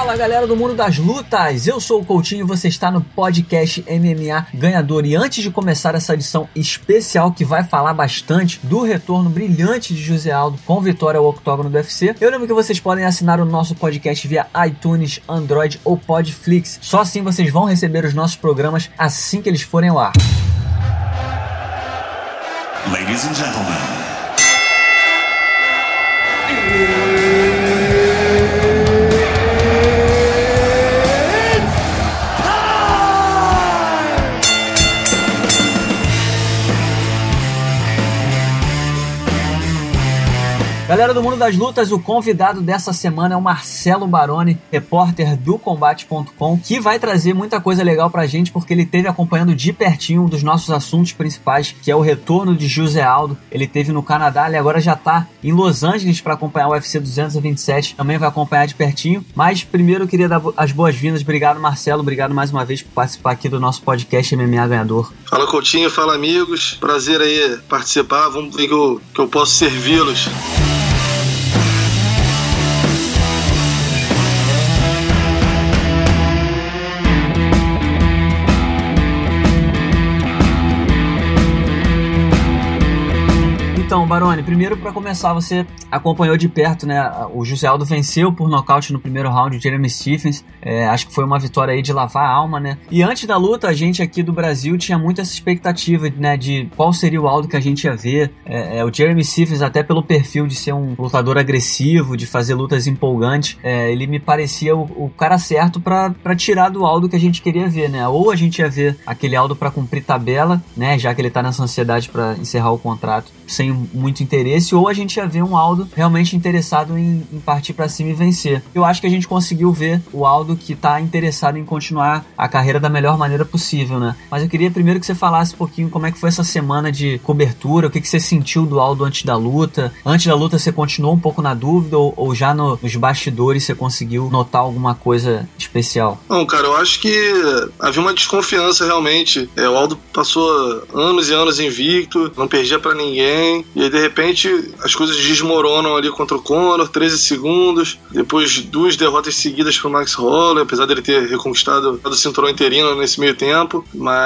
Fala galera do mundo das lutas, eu sou o Coutinho e você está no podcast MMA Ganhador. E antes de começar essa edição especial que vai falar bastante do retorno brilhante de José Aldo com vitória ao octógono do UFC, eu lembro que vocês podem assinar o nosso podcast via iTunes, Android ou Podflix. Só assim vocês vão receber os nossos programas assim que eles forem ao ar. Ladies and gentlemen. Galera do mundo das lutas, o convidado dessa semana é o Marcelo Baroni, repórter do Combate.com, que vai trazer muita coisa legal pra gente, porque ele esteve acompanhando de pertinho um dos nossos assuntos principais, que é o retorno de José Aldo. Ele esteve no Canadá, ele agora já tá em Los Angeles para acompanhar o UFC 227, também vai acompanhar de pertinho. Mas primeiro eu queria dar as boas-vindas. Obrigado, Marcelo, obrigado mais uma vez por participar aqui do nosso podcast MMA Ganhador. Fala, Coutinho, fala, amigos, prazer aí participar, vamos ver que eu posso servi-los. Então, Baroni, primeiro para começar, você acompanhou de perto, né? O José Aldo venceu por nocaute no primeiro round o Jeremy Stephens. Acho que foi uma vitória aí de lavar a alma, né? E antes da luta, a gente aqui do Brasil tinha muito essa expectativa, né? De qual seria o Aldo que a gente ia ver. O Jeremy Stephens, até pelo perfil de ser um lutador agressivo, de fazer lutas empolgantes, ele me parecia o cara certo para tirar do Aldo que a gente queria ver, né? Ou a gente ia ver aquele Aldo para cumprir tabela, né? Já que ele tá nessa ansiedade para encerrar o contrato sem muito interesse, ou a gente ia ver um Aldo realmente interessado em partir pra cima e vencer. Eu acho que a gente conseguiu ver o Aldo que tá interessado em continuar a carreira da melhor maneira possível, né? Mas eu queria primeiro que você falasse um pouquinho como é que foi essa semana de cobertura, o que você sentiu do Aldo antes da luta. Antes da luta você continuou um pouco na dúvida ou já nos bastidores você conseguiu notar alguma coisa especial? Não, cara, eu acho que havia uma desconfiança realmente. O Aldo passou anos e anos invicto, não perdia pra ninguém. E aí, de repente, as coisas desmoronam ali contra o Conor, 13 segundos. Depois, 2 derrotas seguidas pro Max Holloway, apesar dele ter reconquistado o cinturão interino nesse meio tempo.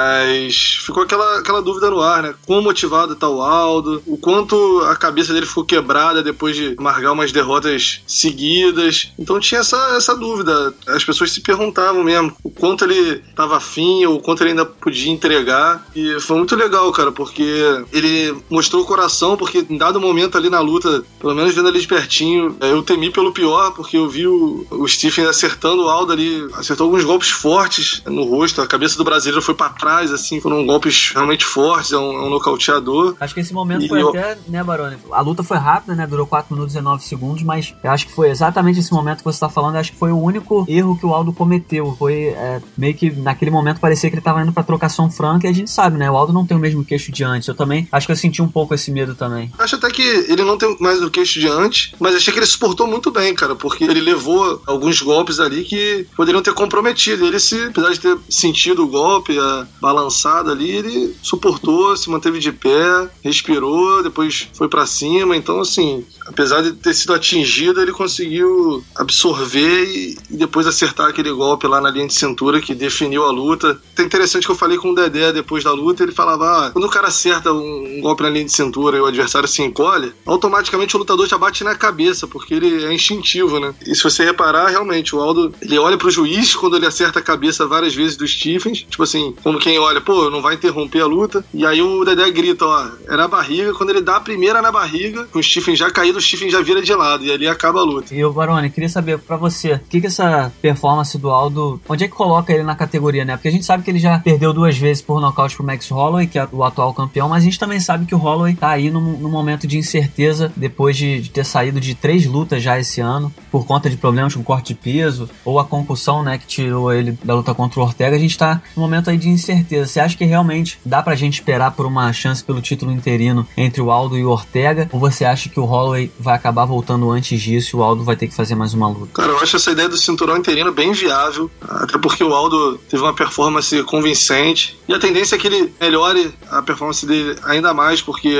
Mas ficou aquela dúvida no ar, né? Quão motivado tá o Aldo, o quanto a cabeça dele ficou quebrada depois de amargar umas derrotas seguidas. Então tinha essa dúvida. As pessoas se perguntavam mesmo o quanto ele tava afim, ou o quanto ele ainda podia entregar. E foi muito legal, cara, porque ele mostrou o coração, porque em dado momento ali na luta, pelo menos vendo ali de pertinho, eu temi pelo pior, porque eu vi o Stephen acertando o Aldo ali, acertou alguns golpes fortes no rosto, a cabeça do brasileiro foi pra trás, assim, foram golpes realmente fortes, é um nocauteador. Acho que esse momento foi até, né, Baroni, a luta foi rápida, né, durou 4 minutos e 19 segundos, mas eu acho que foi exatamente esse momento que você tá falando, acho que foi o único erro que o Aldo cometeu, foi meio que naquele momento parecia que ele tava indo pra trocação franca, e a gente sabe, né, o Aldo não tem o mesmo queixo de antes, eu também, acho que eu senti um pouco esse medo também. Acho até que ele não tem mais o queixo de antes, mas achei que ele suportou muito bem, cara, porque ele levou alguns golpes ali que poderiam ter comprometido. Ele, apesar de ter sentido o golpe, a balançada ali, ele suportou, se manteve de pé, respirou, depois foi pra cima. Então, assim, apesar de ter sido atingido, ele conseguiu absorver e depois acertar aquele golpe lá na linha de cintura que definiu a luta. É interessante que eu falei com o Dedé depois da luta, ele falava, quando o cara acerta um golpe na linha de cintura e o adversário se encolhe, automaticamente o lutador já bate na cabeça, porque ele é instintivo, né? E se você reparar, realmente, o Aldo, ele olha pro juiz quando ele acerta a cabeça várias vezes do Stephens, tipo assim, como quem olha, pô, não vai interromper a luta, e aí o Dedé grita, ó, era a barriga, quando ele dá a primeira na barriga, com o Stephens já caído, o Stephens já vira de lado, e ali acaba a luta. E o Baroni, queria saber pra você, o que essa performance do Aldo, onde é que coloca ele na categoria, né? Porque a gente sabe que ele já perdeu 2 vezes por nocaute pro Max Holloway, que é o atual campeão, mas a gente também sabe que o Holloway tá aí num momento de incerteza, depois de ter saído de 3 lutas já esse ano, por conta de problemas com corte de peso, ou a concussão, né, que tirou ele da luta contra o Ortega. A gente tá num momento aí de incerteza. Você acha que realmente dá pra gente esperar por uma chance pelo título interino entre o Aldo e o Ortega, ou você acha que o Holloway vai acabar voltando antes disso e o Aldo vai ter que fazer mais uma luta? Cara, eu acho essa ideia do cinturão interino bem viável, até porque o Aldo teve uma performance convincente, e a tendência é que ele melhore a performance dele ainda mais, porque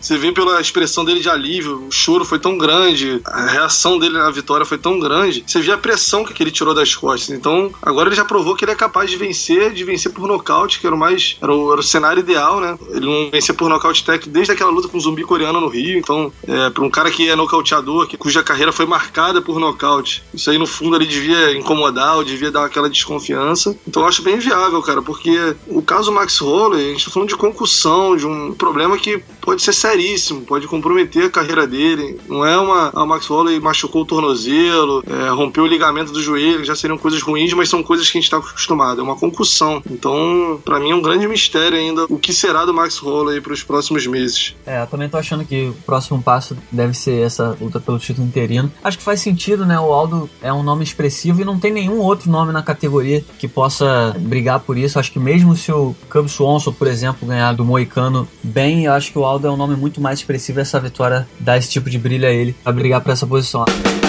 você vê pela expressão dele de alívio, o choro foi tão grande, a reação dele na vitória foi tão grande, você vê a pressão que ele tirou das costas. Então, agora ele já provou que ele é capaz de vencer por nocaute, que era o cenário ideal, né? Ele não vencia por nocaute técnico desde aquela luta com o zumbi coreano no Rio. Então, para um cara que é nocauteador, cuja carreira foi marcada por nocaute, isso aí no fundo ele devia incomodar, ou devia dar aquela desconfiança. Então eu acho bem viável, cara, porque o caso Max Holloway, a gente tá falando de concussão, de um problema que pode ser seríssimo, pode comprometer a carreira dele. Não é o Max Holloway machucou o tornozelo, rompeu o ligamento do joelho, já seriam coisas ruins, mas são coisas que a gente tá acostumado. É uma concussão. Então, pra mim é um grande mistério ainda o que será do Max Holloway pros próximos meses. Eu também tô achando que o próximo passo deve ser essa luta pelo título interino. Acho que faz sentido, né? O Aldo é um nome expressivo e não tem nenhum outro nome na categoria que possa brigar por isso. Acho que mesmo se o Cub Swanson, por exemplo, ganhar do Moicano bem, eu acho que o Aldo é um nome muito mais expressivo e essa vitória dá esse tipo de brilho a ele pra brigar por essa posição.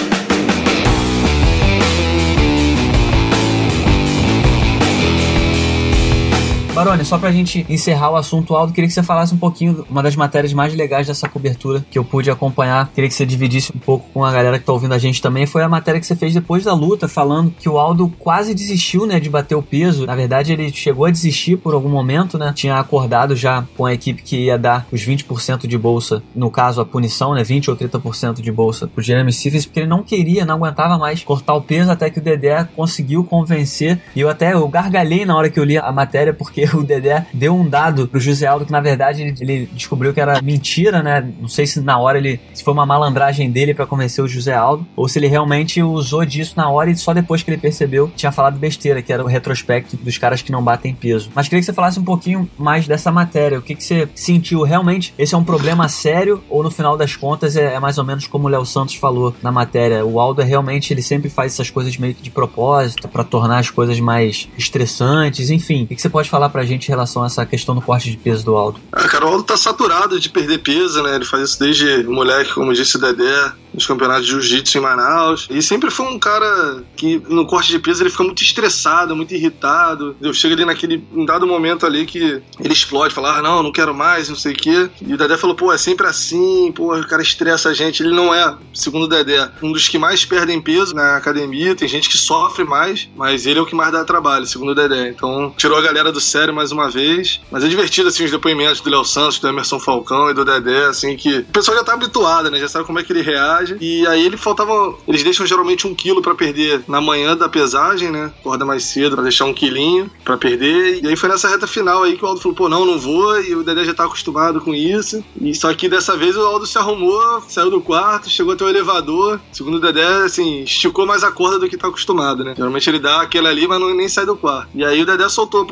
Baroni, só pra gente encerrar o assunto, Aldo, queria que você falasse um pouquinho, uma das matérias mais legais dessa cobertura que eu pude acompanhar, queria que você dividisse um pouco com a galera que tá ouvindo a gente também, foi a matéria que você fez depois da luta, falando que o Aldo quase desistiu, né, de bater o peso. Na verdade, ele chegou a desistir por algum momento, né, tinha acordado já com a equipe que ia dar os 20% de bolsa, no caso a punição, né, 20 ou 30% de bolsa pro Jeremy Stephens, porque ele não queria, não aguentava mais cortar o peso, até que o Dedé conseguiu convencer, e eu gargalhei na hora que eu li a matéria, porque o Dedé deu um dado pro José Aldo que na verdade ele descobriu que era mentira, né? Não sei se na hora se foi uma malandragem dele pra convencer o José Aldo, ou se ele realmente usou disso na hora e só depois que ele percebeu tinha falado besteira, que era o retrospecto dos caras que não batem peso. Mas queria que você falasse um pouquinho mais dessa matéria, o que você sentiu realmente? Esse é um problema sério ou no final das contas é mais ou menos como o Léo Santos falou na matéria, o Aldo realmente ele sempre faz essas coisas meio que de propósito pra tornar as coisas mais estressantes, enfim, o que você pode falar pra gente em relação a essa questão do corte de peso do Aldo? Cara, o Aldo tá saturado de perder peso, né? Ele faz isso desde moleque, como disse o Dedé, nos campeonatos de jiu-jitsu em Manaus. E sempre foi um cara que no corte de peso ele fica muito estressado, muito irritado. Chega ali em dado momento ali que ele explode, fala, não quero mais, não sei o quê. E o Dedé falou, é sempre assim, o cara estressa a gente. Ele não é, segundo o Dedé, um dos que mais perdem peso na academia. Tem gente que sofre mais, mas ele é o que mais dá trabalho, segundo o Dedé. Então, tirou a galera do sério mais uma vez. Mas é divertido, assim, os depoimentos do Léo Santos, do Emerson Falcão e do Dedé, assim, que o pessoal já tá habituado, né? Já sabe como é que ele reage. E aí eles deixam geralmente 1 quilo pra perder na manhã da pesagem, né? Acorda mais cedo pra deixar 1 quilinho pra perder. E aí foi nessa reta final aí que o Aldo falou, não vou. E o Dedé já tá acostumado com isso. E só que dessa vez o Aldo se arrumou, saiu do quarto, chegou até o elevador. Segundo o Dedé, assim, esticou mais a corda do que tá acostumado, né? Geralmente ele dá aquele ali, mas nem sai do quarto. E aí o Dedé soltou,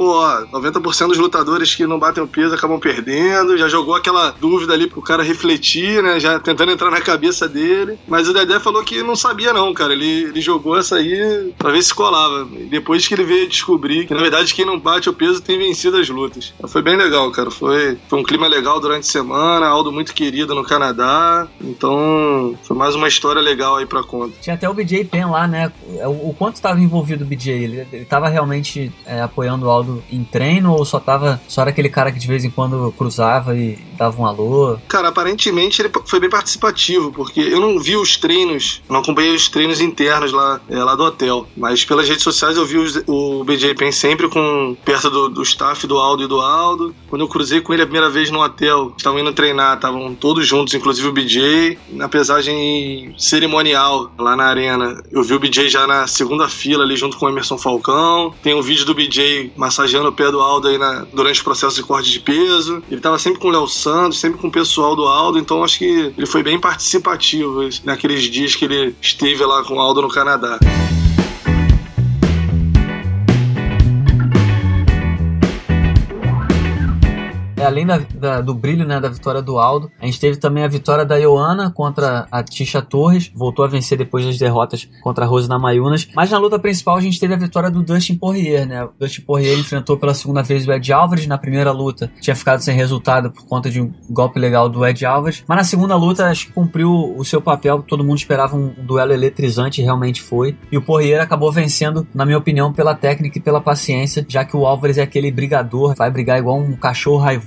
90% dos lutadores que não batem o peso acabam perdendo. Já jogou aquela dúvida ali pro cara refletir, né? Já tentando entrar na cabeça dele. Mas o Dedé falou que não sabia não, cara. Ele jogou essa aí pra ver se colava. Depois que ele veio descobrir que, na verdade, quem não bate o peso tem vencido as lutas. Foi bem legal, cara. Foi um clima legal durante a semana. Aldo muito querido no Canadá. Então, foi mais uma história legal aí pra conta. Tinha até o BJ Penn lá, né? O quanto estava envolvido o BJ? Ele tava realmente apoiando o Aldo em treino ou só era aquele cara que de vez em quando cruzava e dava um alô? Cara, aparentemente ele foi bem participativo, porque eu não vi os treinos, não acompanhei os treinos internos lá do hotel, mas pelas redes sociais eu vi o BJ Penn sempre perto do staff do Aldo e do Aldo. Quando eu cruzei com ele a primeira vez no hotel, estavam indo treinar, estavam todos juntos, inclusive o BJ. Na pesagem cerimonial lá na arena, eu vi o BJ já na segunda fila ali junto com o Emerson Falcão. Tem um vídeo do BJ massageando o pé do Aldo aí durante o processo de corte de peso. Ele tava sempre com o Léo Santos, sempre com o pessoal do Aldo, então acho que ele foi bem participativo naqueles dias que ele esteve lá com o Aldo no Canadá. Além do brilho, né, da vitória do Aldo, a gente teve também a vitória da Ioana contra a Tisha Torres, voltou a vencer depois das derrotas contra a Rose Namajunas, mas na luta principal a gente teve a vitória do Dustin Poirier, né? O Dustin Poirier enfrentou pela segunda vez o Ed Alvarez. Na primeira luta tinha ficado sem resultado por conta de um golpe legal do Ed Alvarez, mas na segunda luta acho que cumpriu o seu papel. Todo mundo esperava um duelo eletrizante, realmente foi, e o Poirier acabou vencendo, na minha opinião, pela técnica e pela paciência, já que o Alvarez é aquele brigador, vai brigar igual um cachorro raivoso,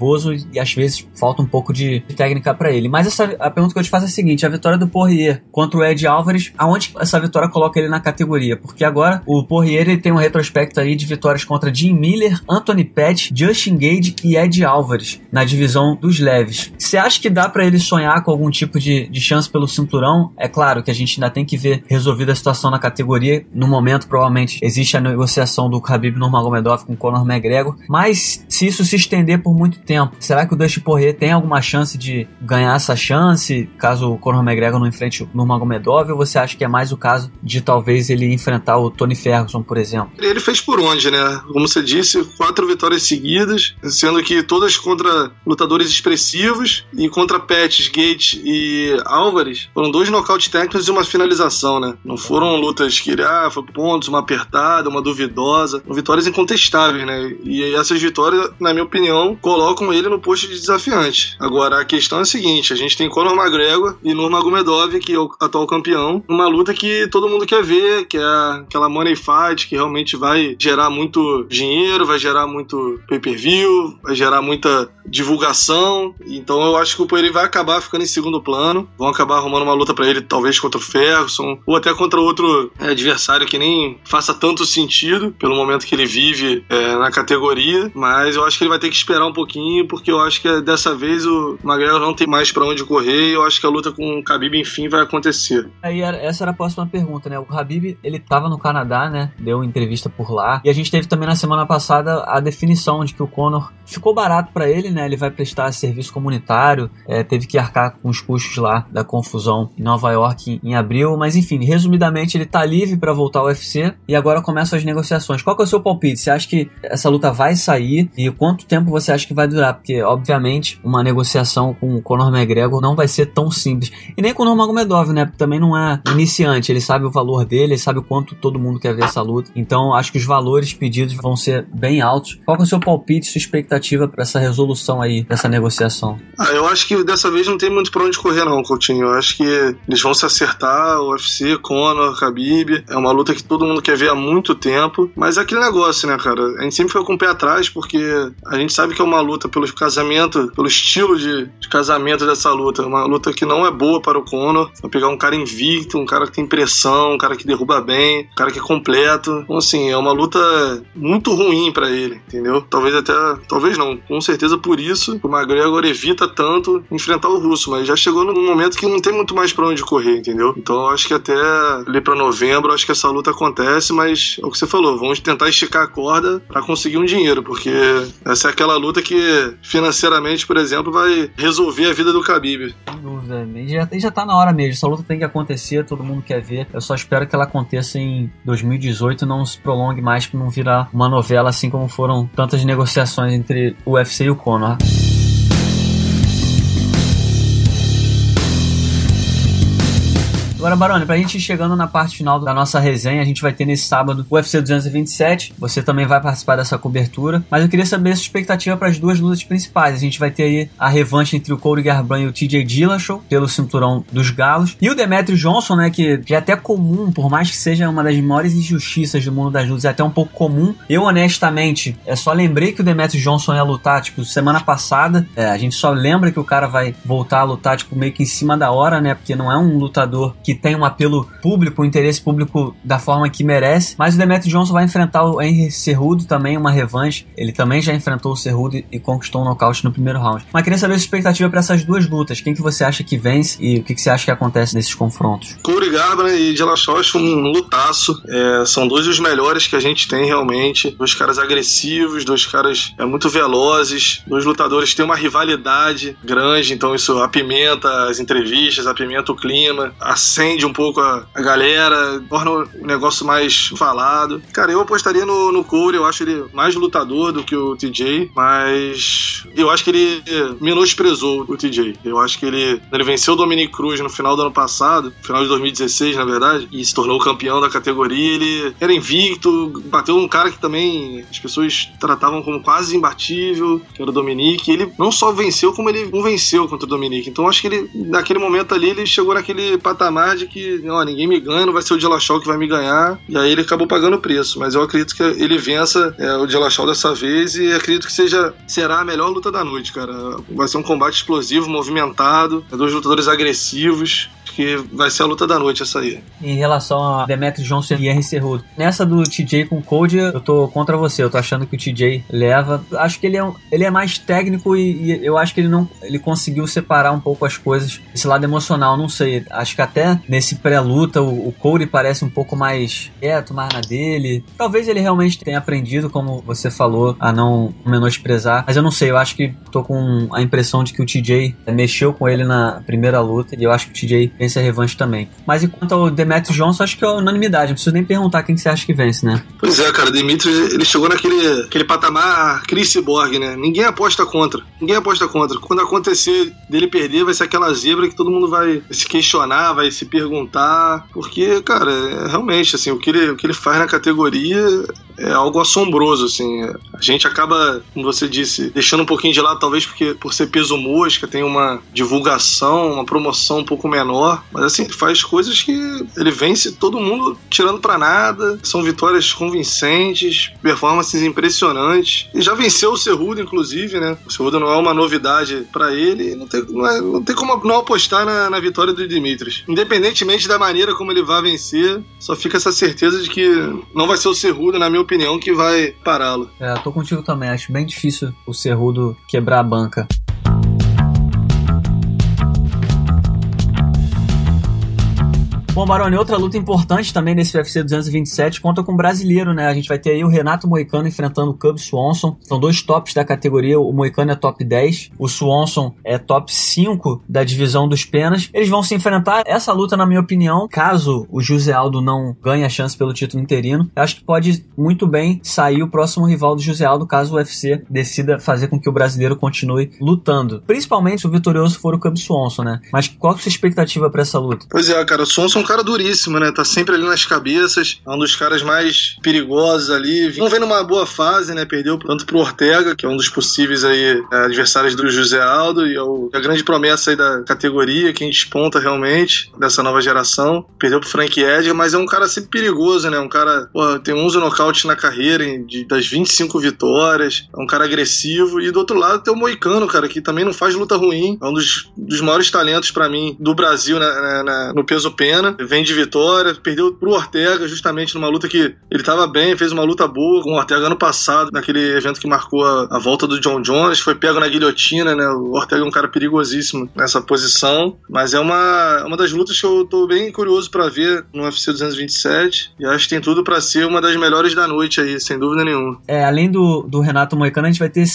nervoso e às vezes falta um pouco de técnica pra ele. Mas a pergunta que eu te faço é a seguinte: a vitória do Poirier contra o Ed Álvares, aonde essa vitória coloca ele na categoria? Porque agora o Poirier ele tem um retrospecto aí de vitórias contra Jim Miller, Anthony Pettis, Justin Gage e Ed Álvares na divisão dos leves. Você acha que dá pra ele sonhar com algum tipo de chance pelo cinturão? É claro que a gente ainda tem que ver resolvida a situação na categoria. No momento, provavelmente, existe a negociação do Khabib Nurmagomedov com Conor McGregor, mas se isso se estender por muito tempo, será que o Dustin Poirier tem alguma chance de ganhar essa chance, caso o Conor McGregor não enfrente o Nurmagomedov, ou você acha que é mais o caso de talvez ele enfrentar o Tony Ferguson, por exemplo? Ele fez por onde, né? Como você disse, 4 vitórias seguidas, sendo que todas contra lutadores expressivos, e contra Pettis, Gage e Álvares foram 2 nocaute técnicos e uma finalização, né? Não foram lutas que foi pontos, uma apertada, uma duvidosa, vitórias incontestáveis, né? E essas vitórias, na minha opinião, colocam ele no posto de desafiante. Agora, a questão é a seguinte: a gente tem Conor McGregor e Nurmagomedov, que é o atual campeão, numa luta que todo mundo quer ver, que é aquela money fight, que realmente vai gerar muito dinheiro, vai gerar muito pay-per-view, vai gerar muita divulgação. Então eu acho que o Poirier vai acabar ficando em segundo plano, vão acabar arrumando uma luta pra ele, talvez contra o Ferguson, ou até contra outro adversário que nem faça tanto sentido pelo momento que ele vive na categoria, mas eu acho que ele vai ter que esperar um pouquinho, porque eu acho que dessa vez o McGregor não tem mais pra onde correr, e eu acho que a luta com o Khabib enfim vai acontecer. Aí essa era a próxima pergunta, né? O Khabib, ele tava no Canadá, né? Deu entrevista por lá, e a gente teve também na semana passada a definição de que o Conor ficou barato pra ele, né? Ele vai prestar serviço comunitário, teve que arcar com os custos lá da confusão em Nova York em abril, mas enfim, resumidamente ele tá livre pra voltar ao UFC e agora começam as negociações. Qual que é o seu palpite? Você acha que essa luta vai sair e quanto tempo você acha que vai durar? Porque obviamente uma negociação com o Conor McGregor não vai ser tão simples, e nem com o Nurmagomedov, né? Porque também não é iniciante, ele sabe o valor dele, ele sabe o quanto todo mundo quer ver essa luta, então acho que os valores pedidos vão ser bem altos. Qual que é o seu palpite, sua expectativa pra essa resolução aí, dessa negociação? Eu acho que dessa vez não tem muito pra onde correr não, Coutinho. Eu acho que eles vão se acertar, o UFC, Conor, Khabib, é uma luta que todo mundo quer ver há muito tempo, mas é aquele negócio, né, cara? A gente sempre fica com o pé atrás, porque a gente sabe que é uma luta pelo casamento, pelo estilo de casamento dessa luta, uma luta que não é boa para o Conor, vai pegar um cara invicto, um cara que tem pressão, um cara que derruba bem, um cara que é completo, então assim, é uma luta muito ruim pra ele, entendeu? Talvez não, com certeza por isso o McGregor evita tanto enfrentar o russo, mas já chegou num momento que não tem muito mais pra onde correr, entendeu? Então eu acho que até ali pra novembro, acho que essa luta acontece, mas é o que você falou, vamos tentar esticar a corda pra conseguir um dinheiro, porque essa é aquela luta que financeiramente, por exemplo, vai resolver a vida do Khabib. Sem dúvida, já tá na hora mesmo, essa luta tem que acontecer, todo mundo quer ver, eu só espero que ela aconteça em 2018 e não se prolongue mais pra não virar uma novela assim como foram tantas negociações entre o UFC e o Conor. Agora, Baroni, pra gente ir chegando na parte final da nossa resenha, a gente vai ter nesse sábado o UFC 227, você também vai participar dessa cobertura, mas eu queria saber a sua expectativa para as duas lutas principais. A gente vai ter aí a revanche entre o Cody Garbrandt e o TJ Dillashaw pelo cinturão dos galos, e o Demetrious Johnson, né, que já é até comum, por mais que seja uma das maiores injustiças do mundo das lutas, é até um pouco comum. Eu, honestamente, só lembrei que o Demetrious Johnson ia lutar, tipo, semana passada, a gente só lembra que o cara vai voltar a lutar, tipo, meio que em cima da hora, né, porque não é um lutador que tem um apelo público, um interesse público da forma que merece, mas o Demetrious Johnson vai enfrentar o Henry Cejudo também, uma revanche, ele também já enfrentou o Cejudo e conquistou um nocaute no primeiro round. Mas queria saber a sua expectativa para essas duas lutas, quem que você acha que vence e o que você acha que acontece nesses confrontos? Cody Garbrandt e Dillashaw, acho um lutaço, são dois dos melhores que a gente tem realmente, dois caras agressivos, dois caras muito velozes, dois lutadores que têm uma rivalidade grande, então isso apimenta as entrevistas, apimenta o clima, acende um pouco a galera, torna o negócio mais falado. Cara, eu apostaria no Cody, eu acho ele mais lutador do que o TJ, mas eu acho que ele menosprezou o TJ. Eu acho que ele venceu o Dominick Cruz no final do ano passado, final de 2016, na verdade, e se tornou campeão da categoria. Ele era invicto, bateu um cara que também as pessoas tratavam como quase imbatível, que era o Dominick. Ele não só venceu, como ele não venceu contra o Dominick. Então acho que ele, naquele momento ali, ele chegou naquele patamar de que ninguém me ganha, não vai ser o Dillashaw que vai me ganhar, e aí ele acabou pagando o preço, mas eu acredito que ele vença o Dillashaw dessa vez, e acredito que será a melhor luta da noite, cara. Vai ser um combate explosivo, movimentado, dois lutadores agressivos, que vai ser a luta da noite essa aí. Em relação a Demetrious Johnson e Henry Cejudo, nessa do TJ com o Cody, eu tô contra você, eu tô achando que o TJ leva, acho que ele é mais técnico e eu acho que ele conseguiu separar um pouco as coisas, esse lado emocional, não sei, acho que até nesse pré-luta o Cody parece um pouco mais quieto, mais na dele, talvez ele realmente tenha aprendido, como você falou, a não menosprezar, mas eu não sei, eu acho que tô com a impressão de que o TJ mexeu com ele na primeira luta e eu acho que o TJ vence a revanche também. Mas enquanto ao Demetrious Johnson, acho que é unanimidade, não preciso nem perguntar quem que você acha que vence, né? Pois é, cara, Demetrious, ele chegou naquele patamar Chris Cyborg, né? Ninguém aposta contra. Quando acontecer dele perder, vai ser aquela zebra que todo mundo vai se questionar, vai se perguntar, porque, cara, realmente, assim, o que ele faz na categoria é algo assombroso, assim. A gente acaba, como você disse, deixando um pouquinho de lado, talvez por ser peso mosca, tem uma divulgação, uma promoção um pouco menor, mas assim, ele faz coisas que ele vence todo mundo tirando pra nada, são vitórias convincentes, performances impressionantes, e já venceu o Cejudo, inclusive, né? O Cejudo não é uma novidade pra ele, não tem como não apostar na vitória do Demetrious. Independentemente da maneira como ele vai vencer, só fica essa certeza de que não vai ser o Cejudo, na minha opinião, que vai pará-lo. Tô contigo também, acho bem difícil o Cejudo quebrar a banca. Bom, Baroni, outra luta importante também nesse UFC 227 conta com o brasileiro, né? A gente vai ter aí o Renato Moicano enfrentando o Cub Swanson. São dois tops da categoria, o Moicano é top 10, o Swanson é top 5 da divisão dos penas. Eles vão se enfrentar. Essa luta, na minha opinião, caso o José Aldo não ganhe a chance pelo título interino, eu acho que pode muito bem sair o próximo rival do José Aldo, caso o UFC decida fazer com que o brasileiro continue lutando. Principalmente se o vitorioso for o Cub Swanson, né? Mas qual que é a sua expectativa pra essa luta? Pois é, cara, o Swanson um cara duríssimo, né? Tá sempre ali nas cabeças, é um dos caras mais perigosos ali. Não vem numa boa fase, né? Perdeu tanto pro Ortega, que é um dos possíveis aí adversários do José Aldo, e é a grande promessa aí da categoria, quem desponta realmente dessa nova geração. Perdeu pro Frank Edgar, mas é um cara sempre perigoso, né? Um cara, tem 11 nocautes na carreira, das 25 vitórias, é um cara agressivo. E do outro lado tem o Moicano, cara, que também não faz luta ruim, é um dos maiores talentos pra mim do Brasil no peso pena. Vem de vitória, perdeu pro Ortega justamente numa luta que ele tava bem, fez uma luta boa com o Ortega ano passado, naquele evento que marcou a volta do John Jones, foi pego na guilhotina, né? O Ortega é um cara perigosíssimo nessa posição, mas é uma das lutas que eu tô bem curioso pra ver no UFC 227 e acho que tem tudo pra ser uma das melhores da noite aí, sem dúvida nenhuma. Além do Renato Moicano, a gente vai ter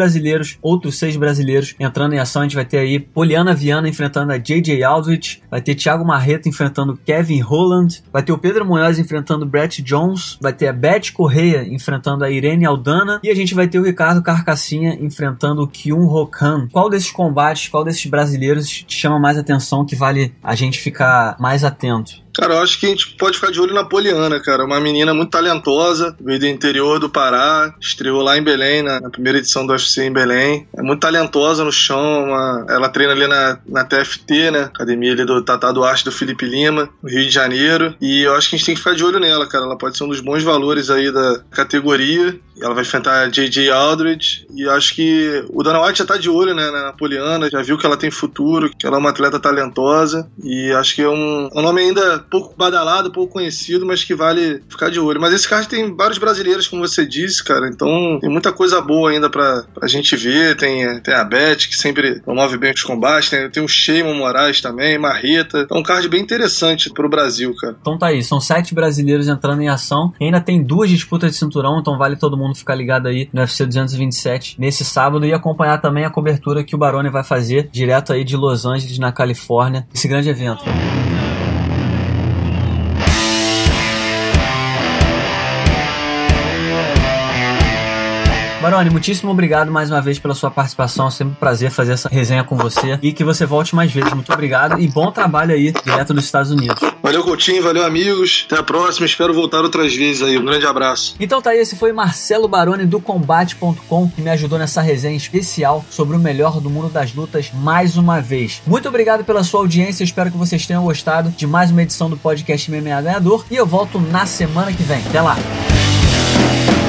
outros 6 brasileiros entrando em ação. A gente vai ter aí Poliana Viana enfrentando a J.J. Aldrich, vai ter Thiago Marreta enfrentando Kevin Holland, vai ter o Pedro Munhoz enfrentando Brett Jones, vai ter a Beth Correia enfrentando a Irene Aldana e a gente vai ter o Ricardo Carcassinha enfrentando o Kyun Ho Khan. Qual desses combates, qual desses brasileiros te chama mais atenção, que vale a gente ficar mais atento? Cara, eu acho que a gente pode ficar de olho na Poliana, cara. Uma menina muito talentosa, veio do interior do Pará, estreou lá em Belém, na primeira edição do UFC em Belém. É muito talentosa no chão, ela treina ali na TFT, né? Academia ali do Tatá Duarte, do Felipe Lima, no Rio de Janeiro. E eu acho que a gente tem que ficar de olho nela, cara. Ela pode ser um dos bons valores aí da categoria. Ela vai enfrentar a J.J. Aldrich. E acho que o Dana White já tá de olho, né, na Poliana, já viu que ela tem futuro, que ela é uma atleta talentosa. E acho que é um nome ainda pouco badalado, pouco conhecido, mas que vale ficar de olho. Mas esse card tem vários brasileiros, como você disse, cara, então tem muita coisa boa ainda pra gente ver. Tem a Beth, que sempre promove bem os combates, tem o Sheimon Moraes também, Marreta. É um card bem interessante pro Brasil, cara. Então tá aí, são 7 brasileiros entrando em ação, e ainda tem 2 disputas de cinturão, então vale todo mundo ficar ligado aí no UFC 227 nesse sábado e acompanhar também a cobertura que o Baroni vai fazer direto aí de Los Angeles, na Califórnia, esse grande evento. Baroni, muitíssimo obrigado mais uma vez pela sua participação, é sempre um prazer fazer essa resenha com você e que você volte mais vezes. Muito obrigado e bom trabalho aí direto dos Estados Unidos. Valeu, Coutinho, valeu, amigos. Até a próxima, espero voltar outras vezes aí. Um grande abraço. Então tá aí, esse foi Marcelo Baroni do Combate.com, que me ajudou nessa resenha especial sobre o melhor do mundo das lutas mais uma vez. Muito obrigado pela sua audiência, espero que vocês tenham gostado de mais uma edição do podcast MMA Ganhador e eu volto na semana que vem. Até lá!